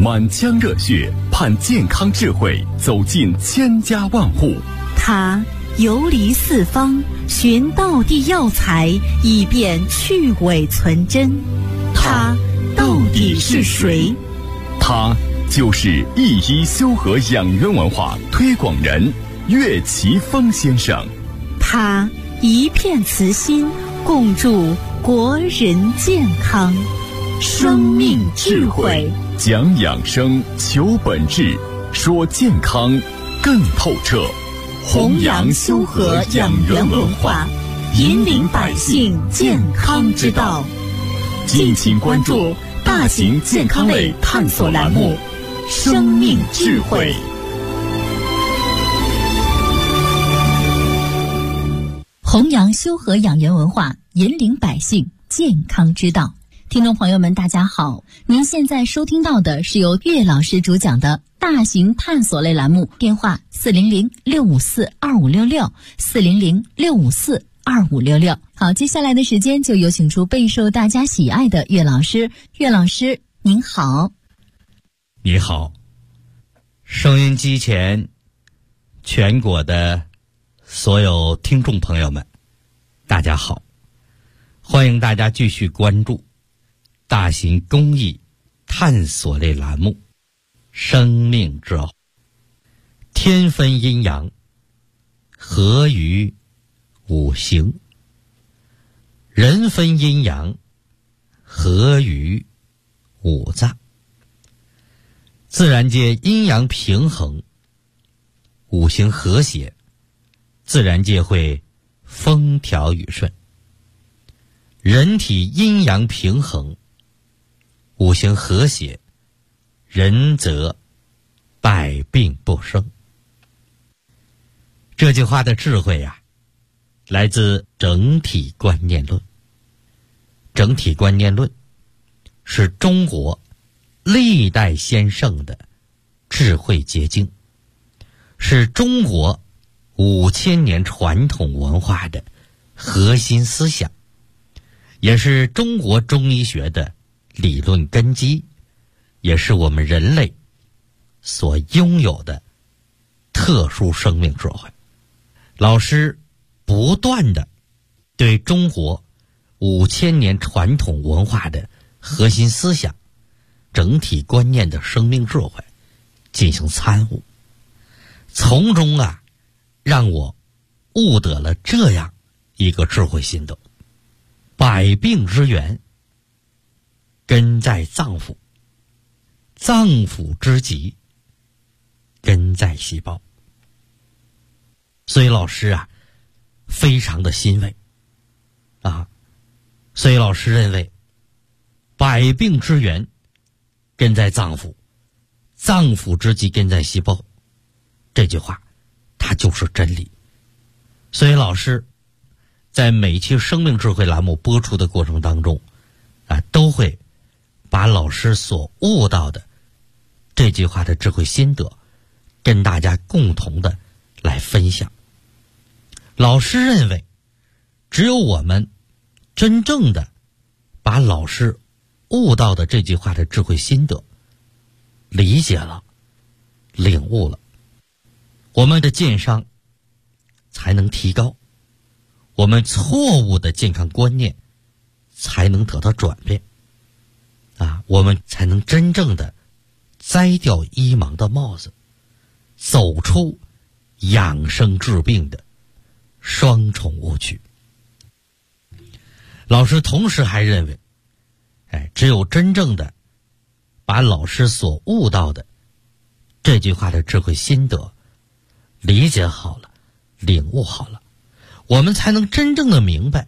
满腔热血盼健康智慧走进千家万户。 他游离四方，寻道地药材，以便去伪存真。他到底是谁？ 他就是一一修和养元文化推广人岳奇峰先生。 他一片慈心，共筑国人健康。生命智慧， 讲养生，求本质，说健康更透彻。 弘扬修和养元文化，引领百姓健康之道。敬请关注大型健康类探索栏目《生命智慧》。 弘扬修和养元文化，引领百姓健康之道。听众朋友们大家好，您现在收听到的是由岳老师主讲的大型探索类栏目，电话400-654-2566，400-654-2566。好，接下来的时间就有请出备受大家喜爱的岳老师。岳老师您好。 你好，收音机前全国的所有听众朋友们大家好，欢迎大家继续关注大型公益探索类栏目《生命之道》。天分阴阳，合于五行；人分阴阳，合于五脏。自然界阴阳平衡，五行和谐，自然界会风调雨顺。人体阴阳平衡，五行和谐，人则百病不生。这句话的智慧啊，来自整体观念论。整体观念论是中国历代先圣的智慧结晶，是中国5000年传统文化的核心思想，也是中国中医学的理论根基，也是我们人类所拥有的特殊生命智慧。老师不断地对中国5000年传统文化的核心思想、整体观念的生命智慧进行参悟，从中让我悟得了这样一个智慧心得：百病之源根在脏腑，脏腑之疾根在细胞。所以老师非常的欣慰所以老师认为百病之源根在脏腑，脏腑之疾根在细胞，这句话它就是真理。所以老师在每期生命智慧栏目播出的过程当中都会把老师所悟到的这句话的智慧心得跟大家共同的来分享。老师认为，只有我们真正的把老师悟到的这句话的智慧心得理解了、领悟了，我们的健康才能提高，我们错误的健康观念才能得到转变我们才能真正的摘掉医盲的帽子，走出养生治病的双重误区。老师同时还认为，只有真正的把老师所悟到的这句话的智慧心得理解好了、领悟好了，我们才能真正的明白，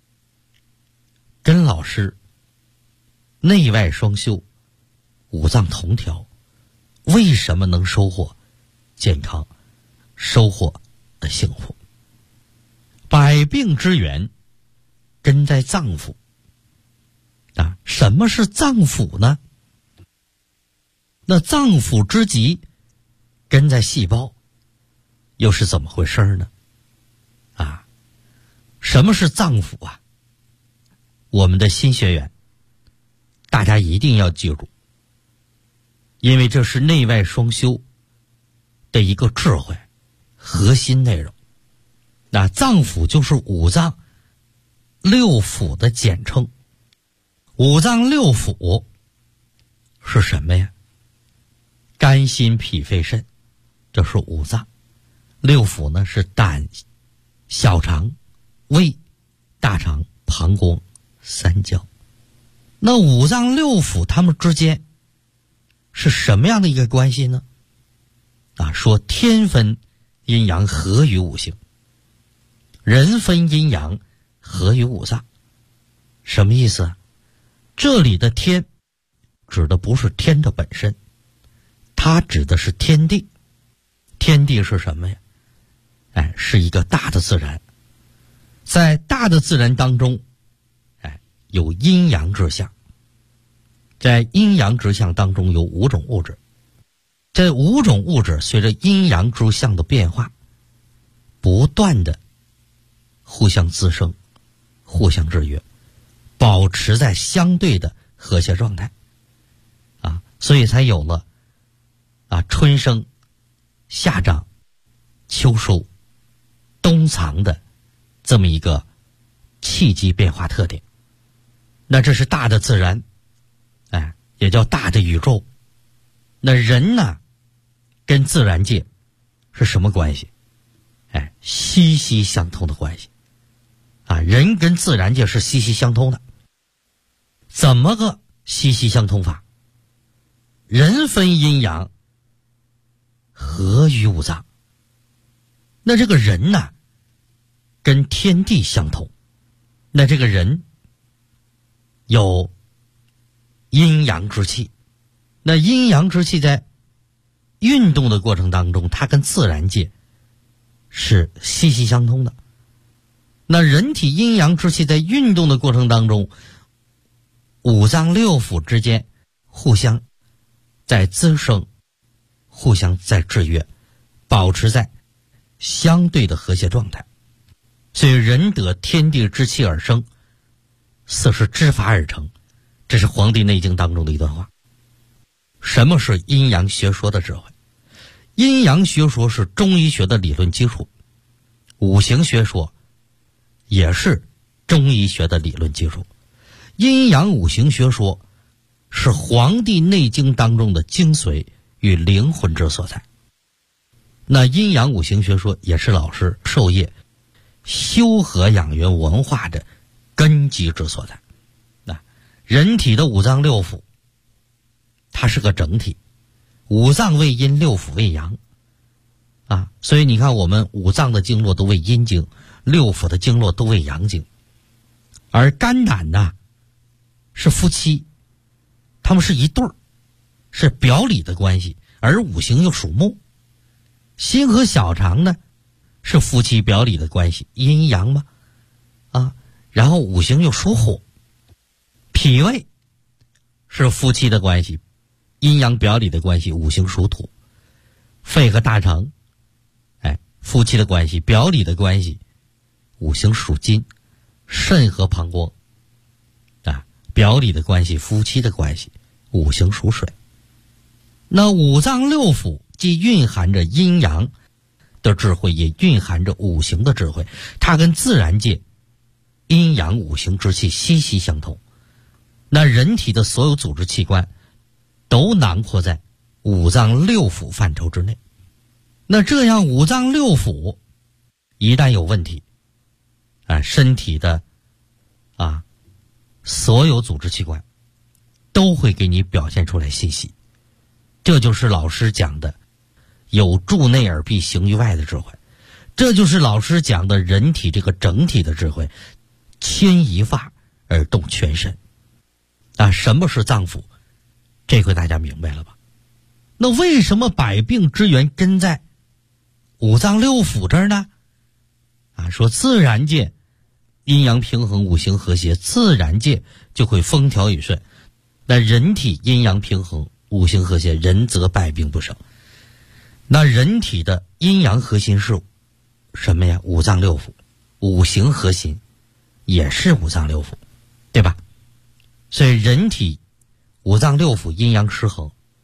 跟老师内外双修、五脏同调，为什么能收获健康、收获的幸福。百病之源根在脏腑什么是脏腑呢？那脏腑之疾根在细胞，又是怎么回事呢？什么是脏腑我们的新学员大家一定要记住， 因为这是内外双修的一个智慧核心内容。那脏腑就是五脏六腑的简称。五脏六腑是什么呀？肝心脾肺肾，这是五脏。六腑呢是胆、小肠、胃、大肠、膀胱、三焦。那五脏六腑它们之间是什么样的一个关系呢？说天分阴阳合于五行，人分阴阳合于五脏。什么意思啊？这里的天指的不是天的本身，它指的是天地。天地是什么呀？是一个大的自然。在大的自然当中，有阴阳之象。在阴阳之象当中有五种物质。这五种物质随着阴阳之象的变化，不断的互相滋生，互相制约，保持在相对的和谐状态。所以才有了春生、夏长、秋收、冬藏的这么一个气机变化特点。那这是大的自然，也叫大的宇宙。那人呢，跟自然界是什么关系？息息相通的关系。人跟自然界是息息相通的。怎么个息息相通法？人分阴阳合于五脏。那这个人呢，跟天地相同。那这个人有阴阳之气。那阴阳之气在运动的过程当中，它跟自然界是息息相通的。那人体阴阳之气在运动的过程当中，五脏六腑之间互相在滋生，互相在制约，保持在相对的和谐状态。所以人得天地之气而生，四时之法而成。这是《黄帝内经》当中的一段话。什么是阴阳学说的智慧？阴阳学说是中医学的理论基础，五行学说也是中医学的理论基础。阴阳五行学说是《黄帝内经》当中的精髓与灵魂之所在。那阴阳五行学说也是老师授业修和养元文化的根基之所在。人体的五脏六腑它是个整体，五脏为阴，六腑为阳。所以你看我们五脏的经络都为阴经，六腑的经络都为阳经。而肝胆呢是夫妻，他们是一对儿，是表里的关系，而五行又属木。心和小肠呢是夫妻表里的关系，阴阳嘛。然后五行又属火。脾胃是夫妻的关系，阴阳表里的关系，五行属土。肺和大肠夫妻的关系，表里的关系，五行属金。肾和膀胱表里的关系，夫妻的关系，五行属水。那五脏六腑既蕴含着阴阳的智慧，也蕴含着五行的智慧，它跟自然界阴阳五行之气息息相通。那人体的所有组织器官都囊括在五脏六腑范畴之内。那这样五脏六腑一旦有问题，身体的所有组织器官都会给你表现出来信息。这就是老师讲的有助内而必行于外的智慧，这就是老师讲的人体这个整体的智慧，牵一发而动全身。什么是脏腑？这回大家明白了吧？那为什么百病之源根在五脏六腑这儿呢？说自然界阴阳平衡，五行和谐，自然界就会风调雨顺。那人体阴阳平衡，五行和谐，人则百病不生。那人体的阴阳核心是什么呀？五脏六腑。五行核心也是五脏六腑，对吧？所以人体五脏六腑阴阳失衡，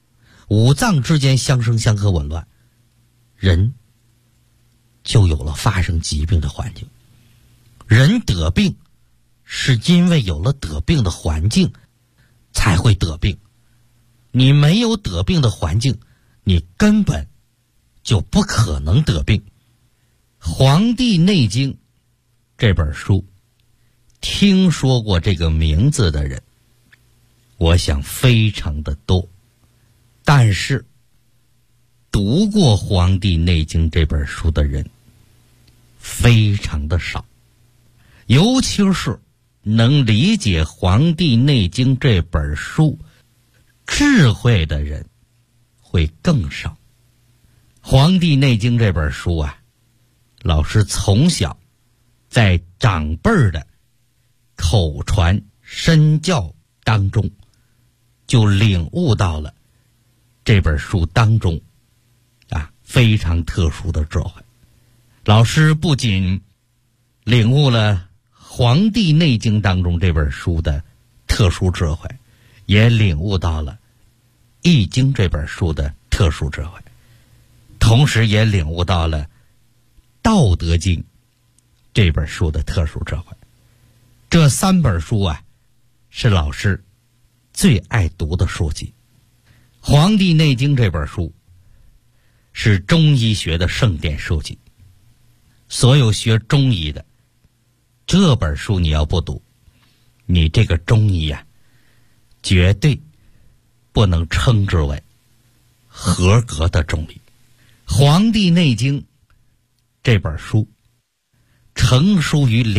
五脏之间相生相克紊乱，人就有了发生疾病的环境。人得病是因为有了得病的环境才会得病，你没有得病的环境，你根本就不可能得病。《黄帝内经》这本书，听说过这个名字的人，我想非常的多，但是读过《黄帝内经》这本书的人非常的少，尤其是能理解《黄帝内经》这本书智慧的人会更少。《黄帝内经》这本书啊，老师从小在长辈的口传身教当中就领悟到了这本书当中非常特殊的智慧。老师不仅领悟了《黄帝内经》当中这本书的特殊智慧，也领悟到了《易经》这本书的特殊智慧，同时也领悟到了《道德经》这本书的特殊智慧。这三本书啊，是老师最爱读的书籍。《黄帝内经》这本书是中医学的圣典书籍，所有学中医的，这本书你要不读，你这个中医啊，绝对不能称之为合格的中医。《黄帝内经》这本书成书于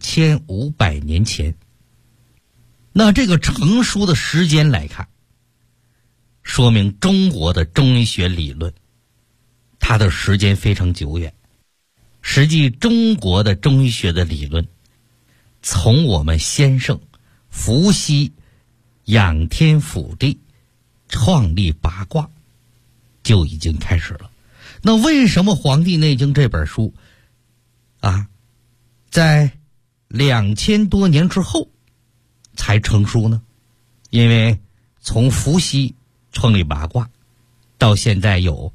2500年前，那这个成书的时间来看，说明中国的中医学理论它的时间非常久远。实际中国的中医学的理论从我们先生伏羲仰天覆地创立八卦就已经开始了。那为什么《黄帝内经》这本书在2000多年之后才成书呢？因为从伏羲创立八卦到现在有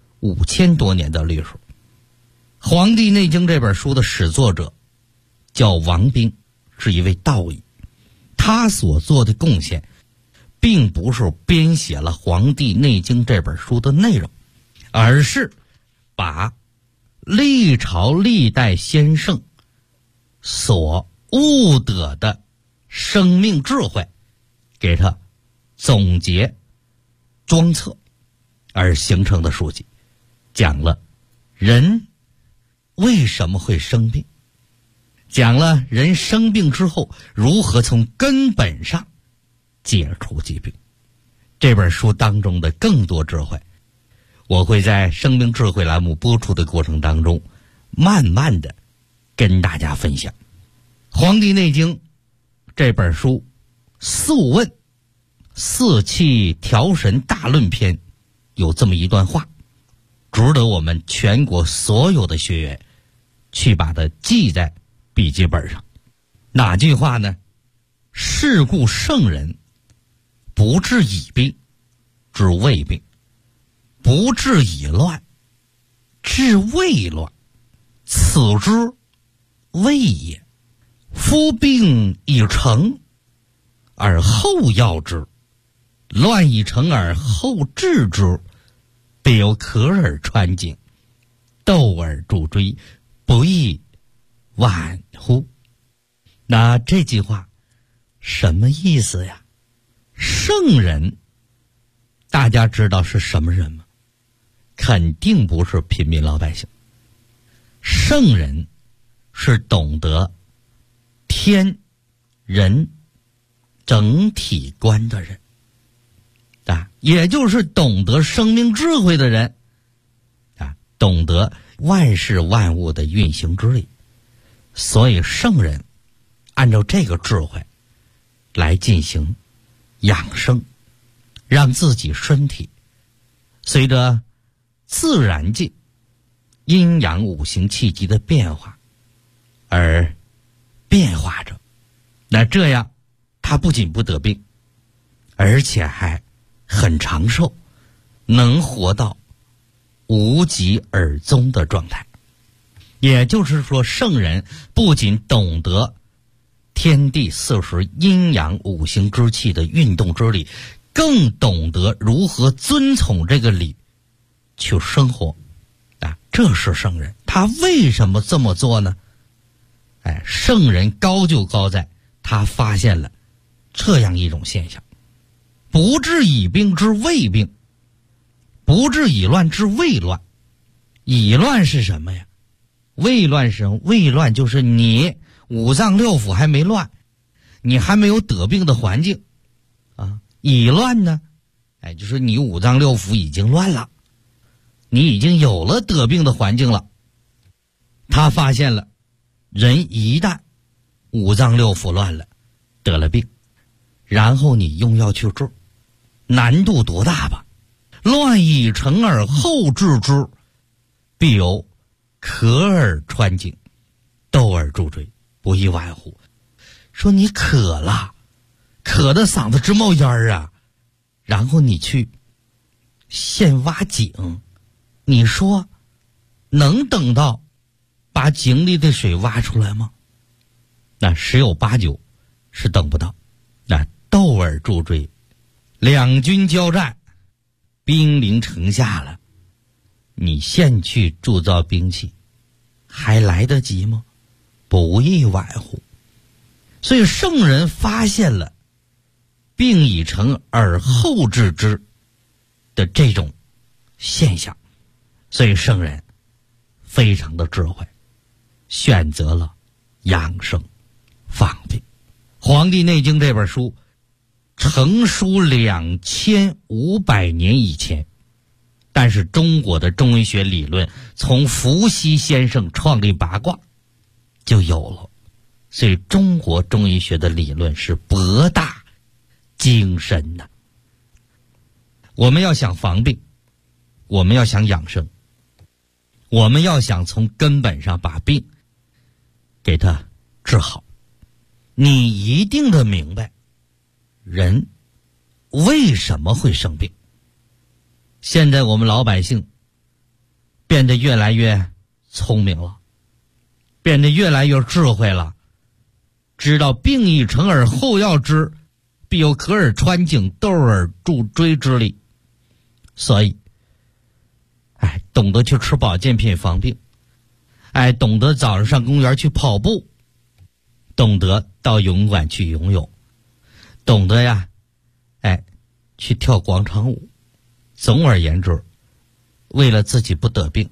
5000多年的历史。《黄帝内经》这本书的始作者叫王冰，是一位道医。他所做的贡献并不是编写了《黄帝内经》这本书的内容，而是把历朝历代先圣所悟得的生命智慧给他总结装册而形成的书籍，讲了人为什么会生病，讲了人生病之后如何从根本上解除疾病。这本书当中的更多智慧，我会在生命智慧栏目播出的过程当中慢慢的跟大家分享。《黄帝内经》这本书素问四气调神大论篇有这么一段话，值得我们全国所有的学员去把它记在笔记本上。哪句话呢？是故圣人不治已病，治未病；不治已乱，治未乱。此之谓也。夫病已成而后药之，乱已成而后治之，必有可而穿颈，斗而助椎，不亦晚乎？那这句话什么意思呀？圣人大家知道是什么人吗？肯定不是平民老百姓。圣人是懂得天人整体观的人也就是懂得生命智慧的人懂得万事万物的运行之理。所以圣人按照这个智慧来进行养生，让自己身体随着自然界阴阳五行气机的变化而变化着。那这样他不仅不得病，而且还很长寿， 能活到无疾而终的状态。也就是说，圣人不仅懂得天地四时阴阳五行之气的运动之理，更懂得如何遵从这个理去生活啊，这是圣人。他为什么这么做呢？圣人高就高在他发现了这样一种现象：不治已病之未病，不治已乱之未乱。已乱是什么呀？未乱是什么？未乱就是你五脏六腑还没乱，你还没有得病的环境啊。已乱呢，就是你五脏六腑已经乱了，你已经有了得病的环境了。他发现了，人一旦五脏六腑乱了，得了病，然后你用药去治，难度多大吧？乱已成而后治之，必有咳而穿颈，窦而助椎，不亦外乎。说你渴了，渴的嗓子直冒烟啊，然后你去现挖井，你说能等到把井里的水挖出来吗？那十有八九是等不到。那窦而助椎，两军交战，兵临城下了，你现去铸造兵器还来得及吗？不亦外乎。所以圣人发现了病已成而后治之的这种现象，所以圣人非常的智慧，选择了养生防病。《黄帝内经》这本书成书2500年以前，但是中国的中医学理论从伏羲先生创立八卦就有了，所以中国中医学的理论是博大精深的。我们要想防病，我们要想养生，我们要想从根本上把病给它治好，你一定得明白人为什么会生病。现在我们老百姓变得越来越聪明了，变得越来越智慧了，知道病已成而后要治，必有咳而穿颈，窦而助椎之理。所以懂得去吃保健品防病，懂得早上上公园去跑步，懂得到游泳馆去游泳，懂得呀去跳广场舞。总而言之，为了自己不得病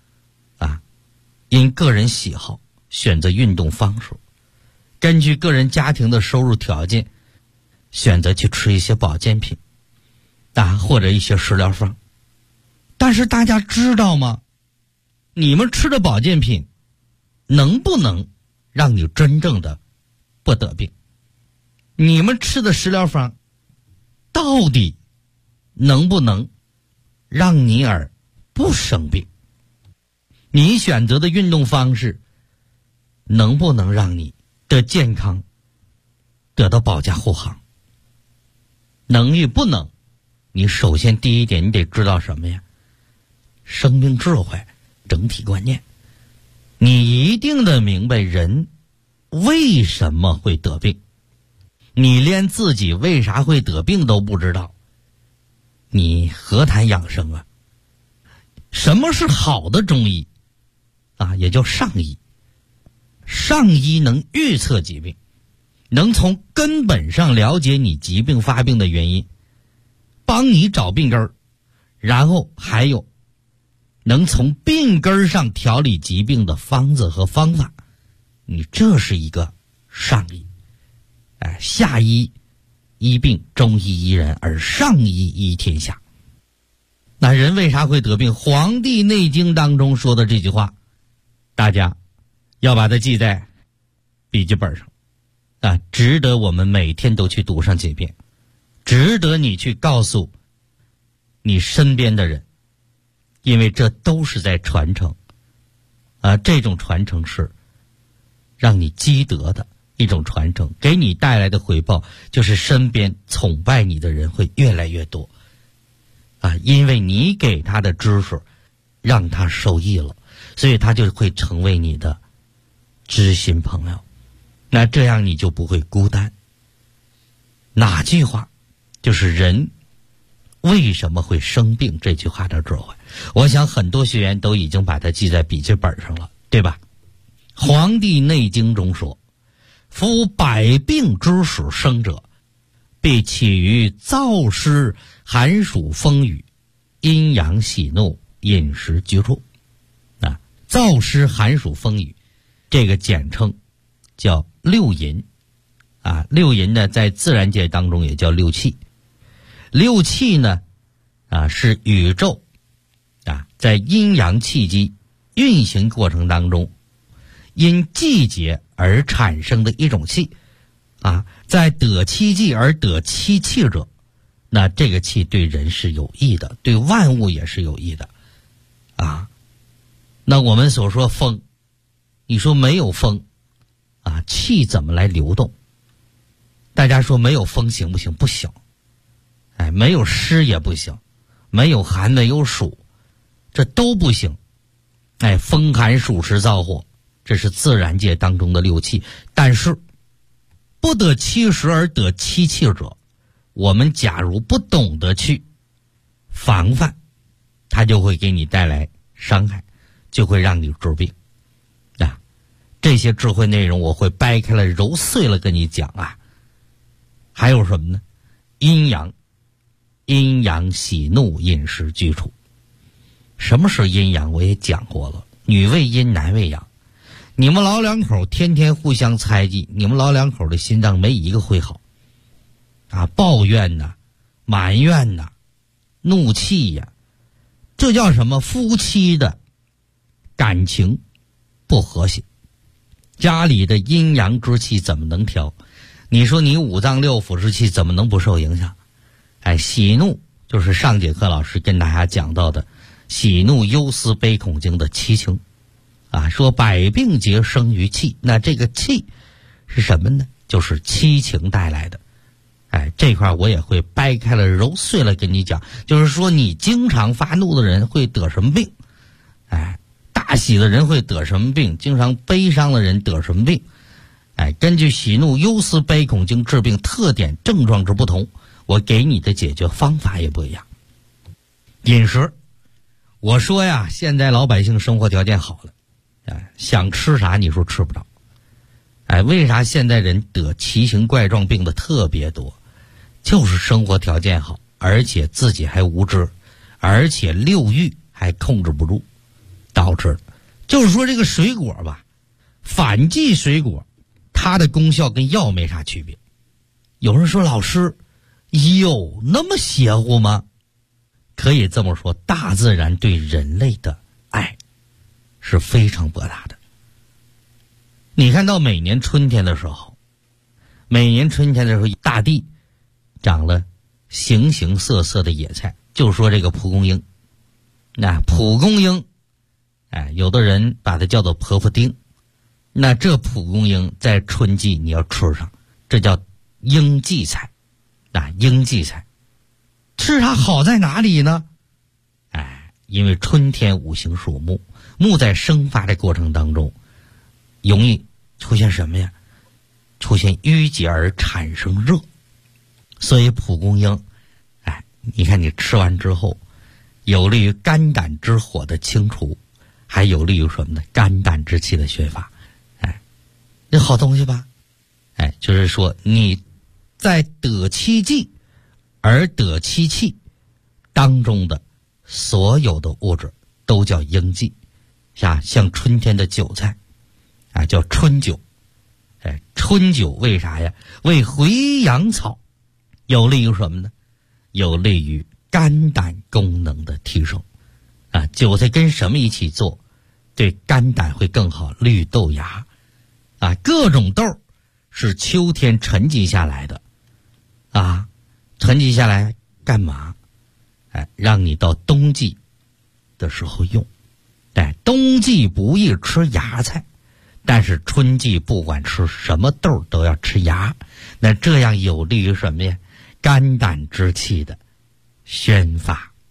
因个人喜好选择运动方式，根据个人家庭的收入条件选择去吃一些保健品或者一些食疗方。但是大家知道吗？你们吃的保健品能不能让你真正的不得病？你们吃的食疗方到底能不能让你而不生病？你选择的运动方式能不能让你的健康得到保驾护航？能与不能，你首先第一点你得知道什么呀？生命智慧，整体观念。你一定得明白人为什么会得病。你连自己为啥会得病都不知道，你何谈养生啊？什么是好的中医也叫上医。上医能预测疾病，能从根本上了解你疾病发病的原因，帮你找病根儿，然后还有能从病根上调理疾病的方子和方法。你这是一个上医。下医医病，中医医人，而上医医天下。那人为啥会得病？《黄帝内经》当中说的这句话，大家要把它记在笔记本上值得我们每天都去读上几遍，值得你去告诉你身边的人，因为这都是在传承这种传承是让你积德的一种传承，给你带来的回报就是身边崇拜你的人会越来越多因为你给他的知识让他受益了，所以他就会成为你的知心朋友。那这样你就不会孤单。哪句话？就是人为什么会生病这句话的智慧。我想很多学员都已经把它记在笔记本上了，对吧？黄帝内经中说，夫百病之始生者，必起于燥湿寒暑风雨，阴阳喜怒饮食居住。燥湿寒暑风雨这个简称叫六淫。六淫呢在自然界当中也叫六气。六气呢是宇宙在阴阳气机运行过程当中因季节而产生的一种气在得其季而得其气者，那这个气对人是有益的，对万物也是有益的那我们所说风，你说没有风气怎么来流动？大家说没有风行不行？不行。没有湿也不行，没有寒没有暑，这都不行。风寒暑湿燥火，这是自然界当中的六气。但是不得其时而得其气者，我们假如不懂得去防范，它就会给你带来伤害，就会让你治病这些智慧内容我会掰开了揉碎了跟你讲还有什么呢？阴阳喜怒饮食居处。什么是阴阳？我也讲过了，女为阴，男为阳。你们老两口天天互相猜忌，你们老两口的心脏没一个会好抱怨埋怨怒气呀，这叫什么？夫妻的感情不和谐，家里的阴阳之气怎么能调？你说你五脏六腑之气怎么能不受影响？喜怒就是上节课老师跟大家讲到的喜怒忧思悲恐惊的七情说百病皆生于气。那这个气是什么呢？就是七情带来的。这块我也会掰开了揉碎了跟你讲，就是说你经常发怒的人会得什么病，大喜的人会得什么病，经常悲伤的人得什么病。根据喜怒忧思悲恐惊治病特点症状之不同，我给你的解决方法也不一样。饮食，我说呀，现在老百姓生活条件好了想吃啥你说吃不着。为啥现在人得奇形怪状病的特别多？就是生活条件好，而且自己还无知，而且六欲还控制不住导致的。就是说这个水果吧，反季水果它的功效跟药没啥区别。有人说老师有那么邪乎吗？可以这么说，大自然对人类的爱是非常博大的。你看到每年春天的时候，大地长了形形色色的野菜。就说这个蒲公英，蒲公英有的人把它叫做婆婆丁。那这蒲公英在春季你要吃上，这叫应季菜。应季菜吃它好在哪里呢？因为春天五行属木，木在生发的过程当中容易出现什么呀？出现淤结而产生热。所以蒲公英你看你吃完之后有利于肝胆之火的清除，还有利于什么呢？肝胆之气的宣发。这好东西吧？就是说你在得其季而得其气当中的所有的物质都叫应季。像春天的韭菜叫春韭。春韭为啥呀？为回阳草，有利于什么呢？有利于肝胆功能的提升。韭菜跟什么一起做对肝胆会更好？绿豆芽各种豆是秋天沉积下来的沉积下来干嘛？让你到冬季的时候用。冬季不宜吃芽菜，但是春季不管吃什么豆都要吃芽。那这样有利于什么呀？肝胆之气的宣发。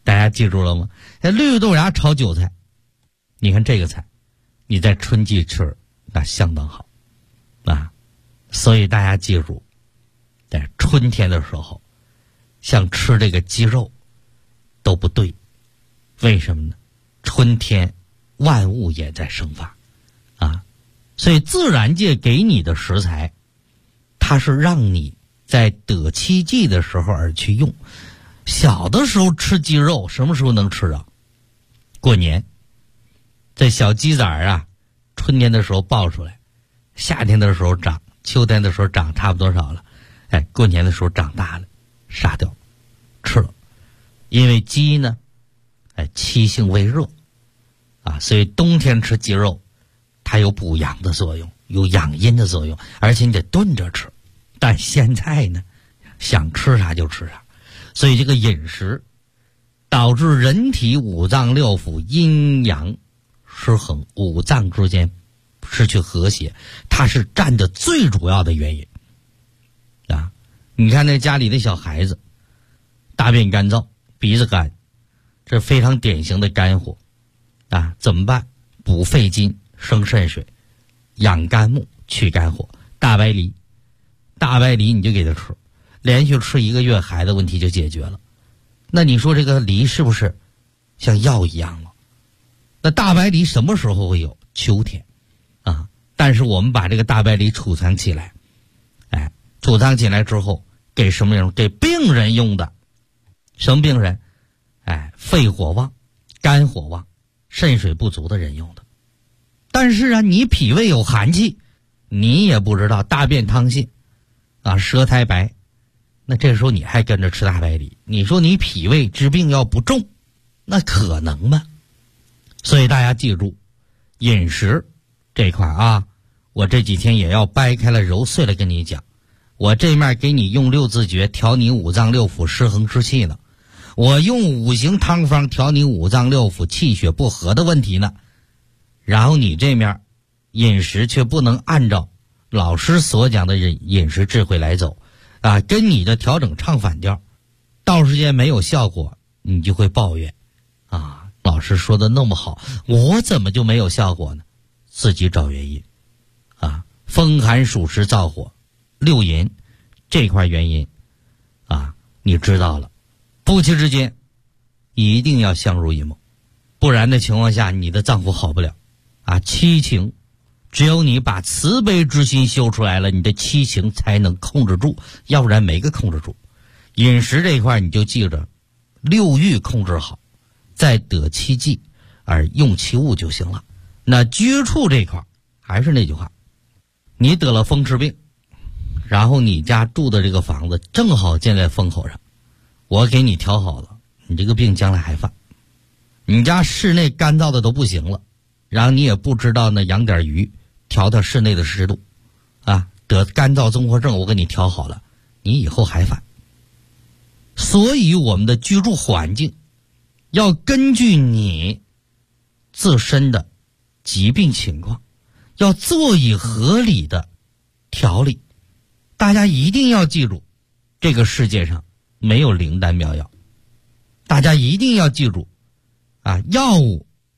大家记住了吗？绿豆芽炒韭菜，你看这个菜，你在春季吃那相当好啊。所以大家记住，在春天的时候，像吃这个鸡肉都不对。为什么呢？春天万物也在生发啊，所以自然界给你的食材，它是让你在得其剂的时候而去用。小的时候吃鸡肉，什么时候能吃啊？过年，这小鸡崽啊，春天的时候抱出来，夏天的时候长，秋天的时候长差不多少了，哎，过年的时候长大了，杀掉吃了。因为鸡呢，哎，气性微热啊，所以冬天吃鸡肉，它有补阳的作用，有养阴的作用，而且你得炖着吃。但现在呢，想吃啥就吃啥，所以这个饮食导致人体五脏六腑阴阳失衡，五脏之间失去和谐，它是占的最主要的原因啊！你看那家里的小孩子，大便干燥，鼻子干，这非常典型的肝火啊！怎么办？补肺经，生肾水，养肝木，去肝火。大白梨，大白梨你就给他吃，连续吃1个月，孩子问题就解决了。那你说这个梨是不是像药一样了？那大白梨什么时候会有？秋天啊！但是我们把这个大白梨储藏起来，哎，储藏起来之后给什么人？给病人用的。什么病人？哎，肺火旺、肝火旺、肾水不足的人用的。但是啊，你脾胃有寒气，你也不知道，大便溏泻啊，舌苔白，那这时候你还跟着吃大白梨，你说你脾胃之病要不重，那可能吗？所以大家记住，饮食这块啊，我这几天也要掰开了揉碎了跟你讲。我这面给你用6字诀调你五脏六腑失衡之气呢，我用5行汤方调你五脏六腑气血不和的问题呢。然后你这面饮食却不能按照老师所讲的饮食智慧来走啊，跟你的调整唱反调，到时间没有效果，你就会抱怨啊，老师说的那么好，我怎么就没有效果呢？自己找原因啊，风寒暑湿燥火6淫这块原因啊，你知道了，夫妻之间一定要相濡以沫，不然的情况下你的脏腑好不了啊。七情只有你把慈悲之心修出来了，你的七情才能控制住，要不然没个控制住。饮食这一块你就记着，6欲控制好，再得其剂而用其物就行了。那居处这块还是那句话，你得了风湿病，然后你家住的这个房子正好建在风口上，我给你调好了，你这个病将来还犯。你家室内干燥的都不行了，然后你也不知道呢，养点鱼调调室内的湿度啊，得干燥综合症我给你调好了，你以后还犯。所以我们的居住环境要根据你自身的疾病情况，要做以合理的调理。大家一定要记住，这个世界上没有灵丹妙药，大家一定要记住啊，药物